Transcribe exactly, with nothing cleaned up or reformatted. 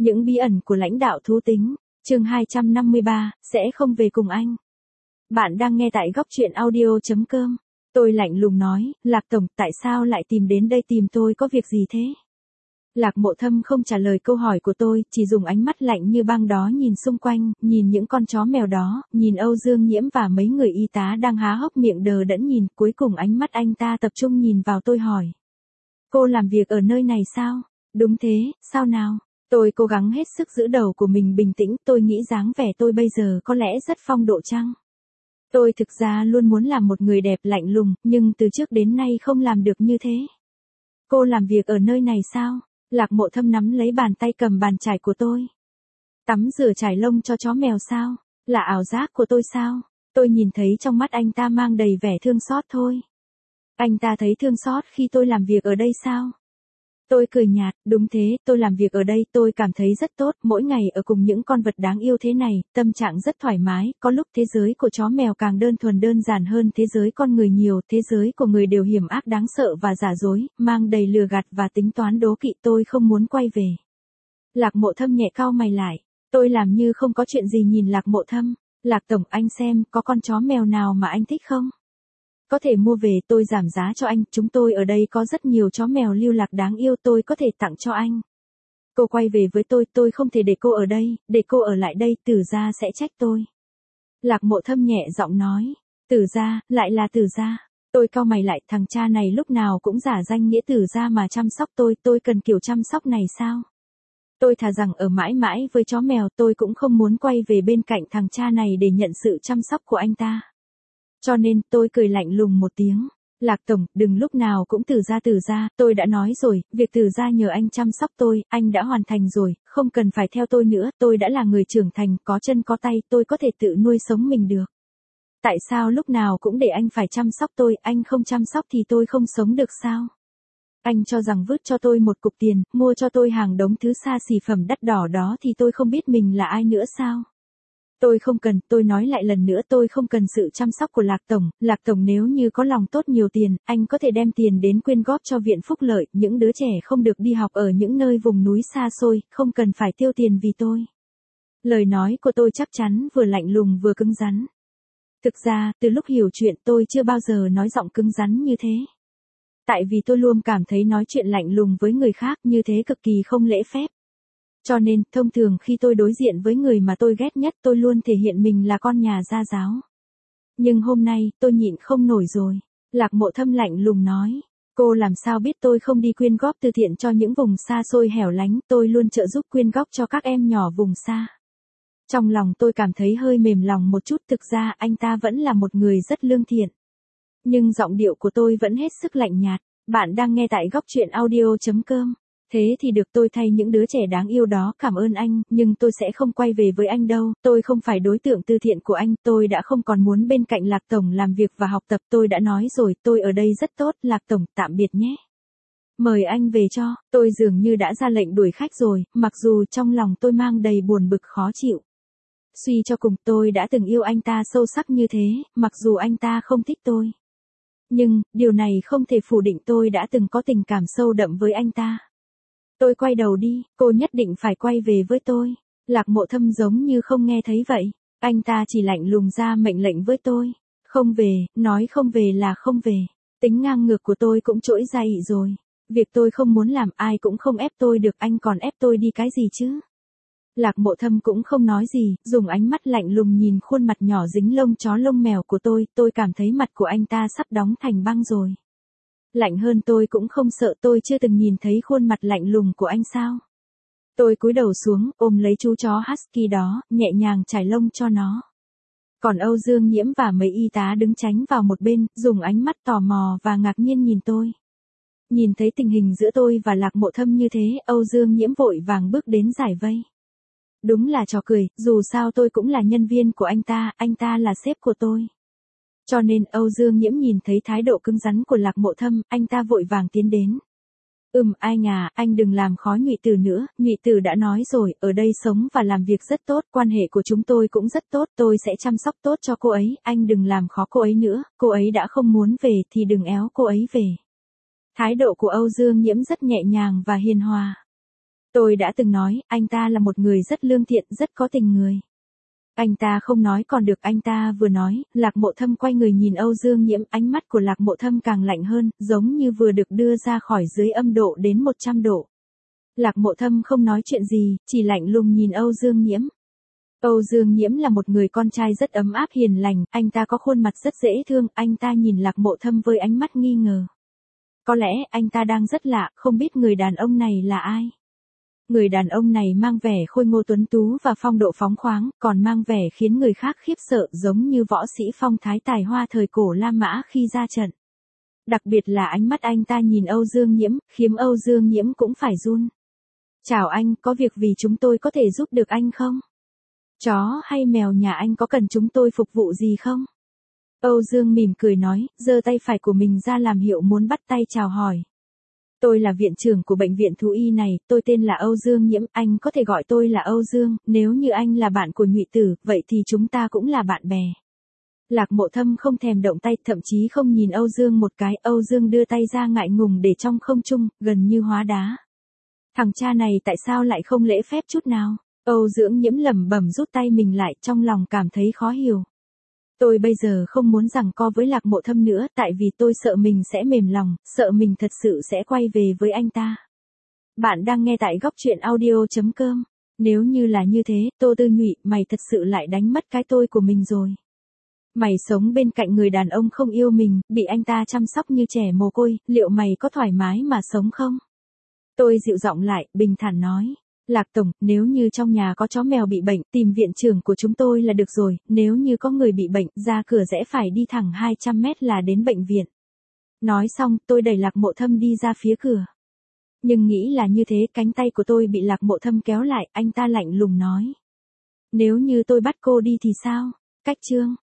Những bí ẩn của lãnh đạo thú tính, chương hai trăm năm mươi ba, sẽ không về cùng anh. Bạn đang nghe tại góc truyện audio chấm com. Tôi lạnh lùng nói, Lạc Tổng, tại sao lại tìm đến đây tìm tôi có việc gì thế? Lạc Mộ Thâm không trả lời câu hỏi của tôi, chỉ dùng ánh mắt lạnh như băng đó nhìn xung quanh, nhìn những con chó mèo đó, nhìn Âu Dương Nhiễm và mấy người y tá đang há hốc miệng đờ đẫn nhìn, cuối cùng ánh mắt anh ta tập trung nhìn vào tôi hỏi. Cô làm việc ở nơi này sao? Đúng thế, sao nào? Tôi cố gắng hết sức giữ đầu của mình bình tĩnh, tôi nghĩ dáng vẻ tôi bây giờ có lẽ rất phong độ chăng? Tôi thực ra luôn muốn làm một người đẹp lạnh lùng, nhưng từ trước đến nay không làm được như thế. Cô làm việc ở nơi này sao? Lạc Mộ Thâm nắm lấy bàn tay cầm bàn chải của tôi. Tắm rửa trải lông cho chó mèo sao? Là ảo giác của tôi sao? Tôi nhìn thấy trong mắt anh ta mang đầy vẻ thương xót thôi. Anh ta thấy thương xót khi tôi làm việc ở đây sao? Tôi cười nhạt, đúng thế, tôi làm việc ở đây tôi cảm thấy rất tốt, mỗi ngày ở cùng những con vật đáng yêu thế này, tâm trạng rất thoải mái, có lúc thế giới của chó mèo càng đơn thuần đơn giản hơn thế giới con người nhiều, thế giới của người đều hiểm ác đáng sợ và giả dối, mang đầy lừa gạt và tính toán đố kỵ, tôi không muốn quay về. Lạc Mộ Thâm nhẹ cau mày lại, tôi làm như không có chuyện gì nhìn Lạc Mộ Thâm, Lạc Tổng, anh xem, có con chó mèo nào mà anh thích không? Có thể mua về, tôi giảm giá cho anh, chúng tôi ở đây có rất nhiều chó mèo lưu lạc đáng yêu, tôi có thể tặng cho anh. Cô quay về với tôi, tôi không thể để cô ở đây, để cô ở lại đây, Tử Gia sẽ trách tôi. Lạc Mộ Thâm nhẹ giọng nói, Tử Gia, lại là Tử Gia. Tôi cau mày lại, thằng cha này lúc nào cũng giả danh nghĩa Tử Gia mà chăm sóc tôi, tôi cần kiểu chăm sóc này sao? Tôi thà rằng ở mãi mãi với chó mèo, tôi cũng không muốn quay về bên cạnh thằng cha này để nhận sự chăm sóc của anh ta. Cho nên, tôi cười lạnh lùng một tiếng. Lạc Tổng, đừng lúc nào cũng Tử Gia Tử Gia, tôi đã nói rồi, việc Tử Gia nhờ anh chăm sóc tôi, anh đã hoàn thành rồi, không cần phải theo tôi nữa, tôi đã là người trưởng thành, có chân có tay, tôi có thể tự nuôi sống mình được. Tại sao lúc nào cũng để anh phải chăm sóc tôi, anh không chăm sóc thì tôi không sống được sao? Anh cho rằng vứt cho tôi một cục tiền, mua cho tôi hàng đống thứ xa xỉ phẩm đắt đỏ đó thì tôi không biết mình là ai nữa sao? Tôi không cần, tôi nói lại lần nữa tôi không cần sự chăm sóc của Lạc Tổng, Lạc Tổng nếu như có lòng tốt nhiều tiền, anh có thể đem tiền đến quyên góp cho viện phúc lợi, những đứa trẻ không được đi học ở những nơi vùng núi xa xôi, không cần phải tiêu tiền vì tôi. Lời nói của tôi chắc chắn vừa lạnh lùng vừa cứng rắn. Thực ra, từ lúc hiểu chuyện tôi chưa bao giờ nói giọng cứng rắn như thế. Tại vì tôi luôn cảm thấy nói chuyện lạnh lùng với người khác như thế cực kỳ không lễ phép. Cho nên, thông thường khi tôi đối diện với người mà tôi ghét nhất tôi luôn thể hiện mình là con nhà gia giáo. Nhưng hôm nay, tôi nhịn không nổi rồi. Lạc Mộ Thâm lạnh lùng nói. Cô làm sao biết tôi không đi quyên góp từ thiện cho những vùng xa xôi hẻo lánh, tôi luôn trợ giúp quyên góp cho các em nhỏ vùng xa. Trong lòng tôi cảm thấy hơi mềm lòng một chút, thực ra anh ta vẫn là một người rất lương thiện. Nhưng giọng điệu của tôi vẫn hết sức lạnh nhạt. Bạn đang nghe tại góc truyện audio chấm com. Thế thì được, tôi thay những đứa trẻ đáng yêu đó cảm ơn anh, nhưng tôi sẽ không quay về với anh đâu, tôi không phải đối tượng từ thiện của anh, tôi đã không còn muốn bên cạnh Lạc Tổng làm việc và học tập, tôi đã nói rồi, tôi ở đây rất tốt, Lạc Tổng, tạm biệt nhé. Mời anh về cho, tôi dường như đã ra lệnh đuổi khách rồi, mặc dù trong lòng tôi mang đầy buồn bực khó chịu. Suy cho cùng, tôi đã từng yêu anh ta sâu sắc như thế, mặc dù anh ta không thích tôi. Nhưng, điều này không thể phủ định tôi đã từng có tình cảm sâu đậm với anh ta. Tôi quay đầu đi, cô nhất định phải quay về với tôi. Lạc Mộ Thâm giống như không nghe thấy vậy. Anh ta chỉ lạnh lùng ra mệnh lệnh với tôi. Không về, nói không về là không về. Tính ngang ngược của tôi cũng trỗi dậy rồi. Việc tôi không muốn làm ai cũng không ép tôi được, anh còn ép tôi đi cái gì chứ? Lạc Mộ Thâm cũng không nói gì, dùng ánh mắt lạnh lùng nhìn khuôn mặt nhỏ dính lông chó lông mèo của tôi, tôi cảm thấy mặt của anh ta sắp đóng thành băng rồi. Lạnh hơn tôi cũng không sợ, tôi chưa từng nhìn thấy khuôn mặt lạnh lùng của anh sao. Tôi cúi đầu xuống, ôm lấy chú chó Husky đó, nhẹ nhàng chải lông cho nó. Còn Âu Dương Nhiễm và mấy y tá đứng tránh vào một bên, dùng ánh mắt tò mò và ngạc nhiên nhìn tôi. Nhìn thấy tình hình giữa tôi và Lạc Mộ Thâm như thế, Âu Dương Nhiễm vội vàng bước đến giải vây. Đúng là trò cười, dù sao tôi cũng là nhân viên của anh ta, anh ta là sếp của tôi. Cho nên Âu Dương Nhiễm nhìn thấy thái độ cứng rắn của Lạc Mộ Thâm, anh ta vội vàng tiến đến. Ừm, anh à, anh đừng làm khó Nhụy Tử nữa, Nhụy Tử đã nói rồi, ở đây sống và làm việc rất tốt, quan hệ của chúng tôi cũng rất tốt, tôi sẽ chăm sóc tốt cho cô ấy, anh đừng làm khó cô ấy nữa, cô ấy đã không muốn về thì đừng éo cô ấy về. Thái độ của Âu Dương Nhiễm rất nhẹ nhàng và hiền hòa. Tôi đã từng nói, anh ta là một người rất lương thiện, rất có tình người. Anh ta không nói còn được, anh ta vừa nói, Lạc Mộ Thâm quay người nhìn Âu Dương Nhiễm, ánh mắt của Lạc Mộ Thâm càng lạnh hơn, giống như vừa được đưa ra khỏi dưới âm độ đến một trăm độ. Lạc Mộ Thâm không nói chuyện gì, chỉ lạnh lùng nhìn Âu Dương Nhiễm. Âu Dương Nhiễm là một người con trai rất ấm áp hiền lành, anh ta có khuôn mặt rất dễ thương, anh ta nhìn Lạc Mộ Thâm với ánh mắt nghi ngờ. Có lẽ anh ta đang rất lạ, không biết người đàn ông này là ai. Người đàn ông này mang vẻ khôi ngô tuấn tú và phong độ phóng khoáng, còn mang vẻ khiến người khác khiếp sợ, giống như võ sĩ phong thái tài hoa thời cổ La Mã khi ra trận. Đặc biệt là ánh mắt anh ta nhìn Âu Dương Nhiễm, khiến Âu Dương Nhiễm cũng phải run. Chào anh, có việc vì chúng tôi có thể giúp được anh không? Chó hay mèo nhà anh có cần chúng tôi phục vụ gì không? Âu Dương mỉm cười nói, giơ tay phải của mình ra làm hiệu muốn bắt tay chào hỏi. Tôi là viện trưởng của bệnh viện thú y này, tôi tên là Âu Dương Nhiễm, anh có thể gọi tôi là Âu Dương, nếu như anh là bạn của Nhụy Tử, vậy thì chúng ta cũng là bạn bè. Lạc Mộ Thâm không thèm động tay, thậm chí không nhìn Âu Dương một cái, Âu Dương đưa tay ra ngại ngùng để trong không trung, gần như hóa đá. Thằng cha này tại sao lại không lễ phép chút nào? Âu Dương Nhiễm lẩm bẩm rút tay mình lại, trong lòng cảm thấy khó hiểu. Tôi bây giờ không muốn giằng co với Lạc Mộ Thâm nữa, tại vì tôi sợ mình sẽ mềm lòng, sợ mình thật sự sẽ quay về với anh ta. Bạn đang nghe tại góc truyện audio chấm com. Nếu như là như thế, Tô Tư Nhụy, mày thật sự lại đánh mất cái tôi của mình rồi. Mày sống bên cạnh người đàn ông không yêu mình, bị anh ta chăm sóc như trẻ mồ côi, liệu mày có thoải mái mà sống không? Tôi dịu giọng lại, bình thản nói. Lạc Tổng, nếu như trong nhà có chó mèo bị bệnh, tìm viện trưởng của chúng tôi là được rồi, nếu như có người bị bệnh, ra cửa rẽ phải đi thẳng hai trăm mét là đến bệnh viện. Nói xong, tôi đẩy Lạc Mộ Thâm đi ra phía cửa. Nhưng nghĩ là như thế, cánh tay của tôi bị Lạc Mộ Thâm kéo lại, anh ta lạnh lùng nói. Nếu như tôi bắt cô đi thì sao? Cách chương.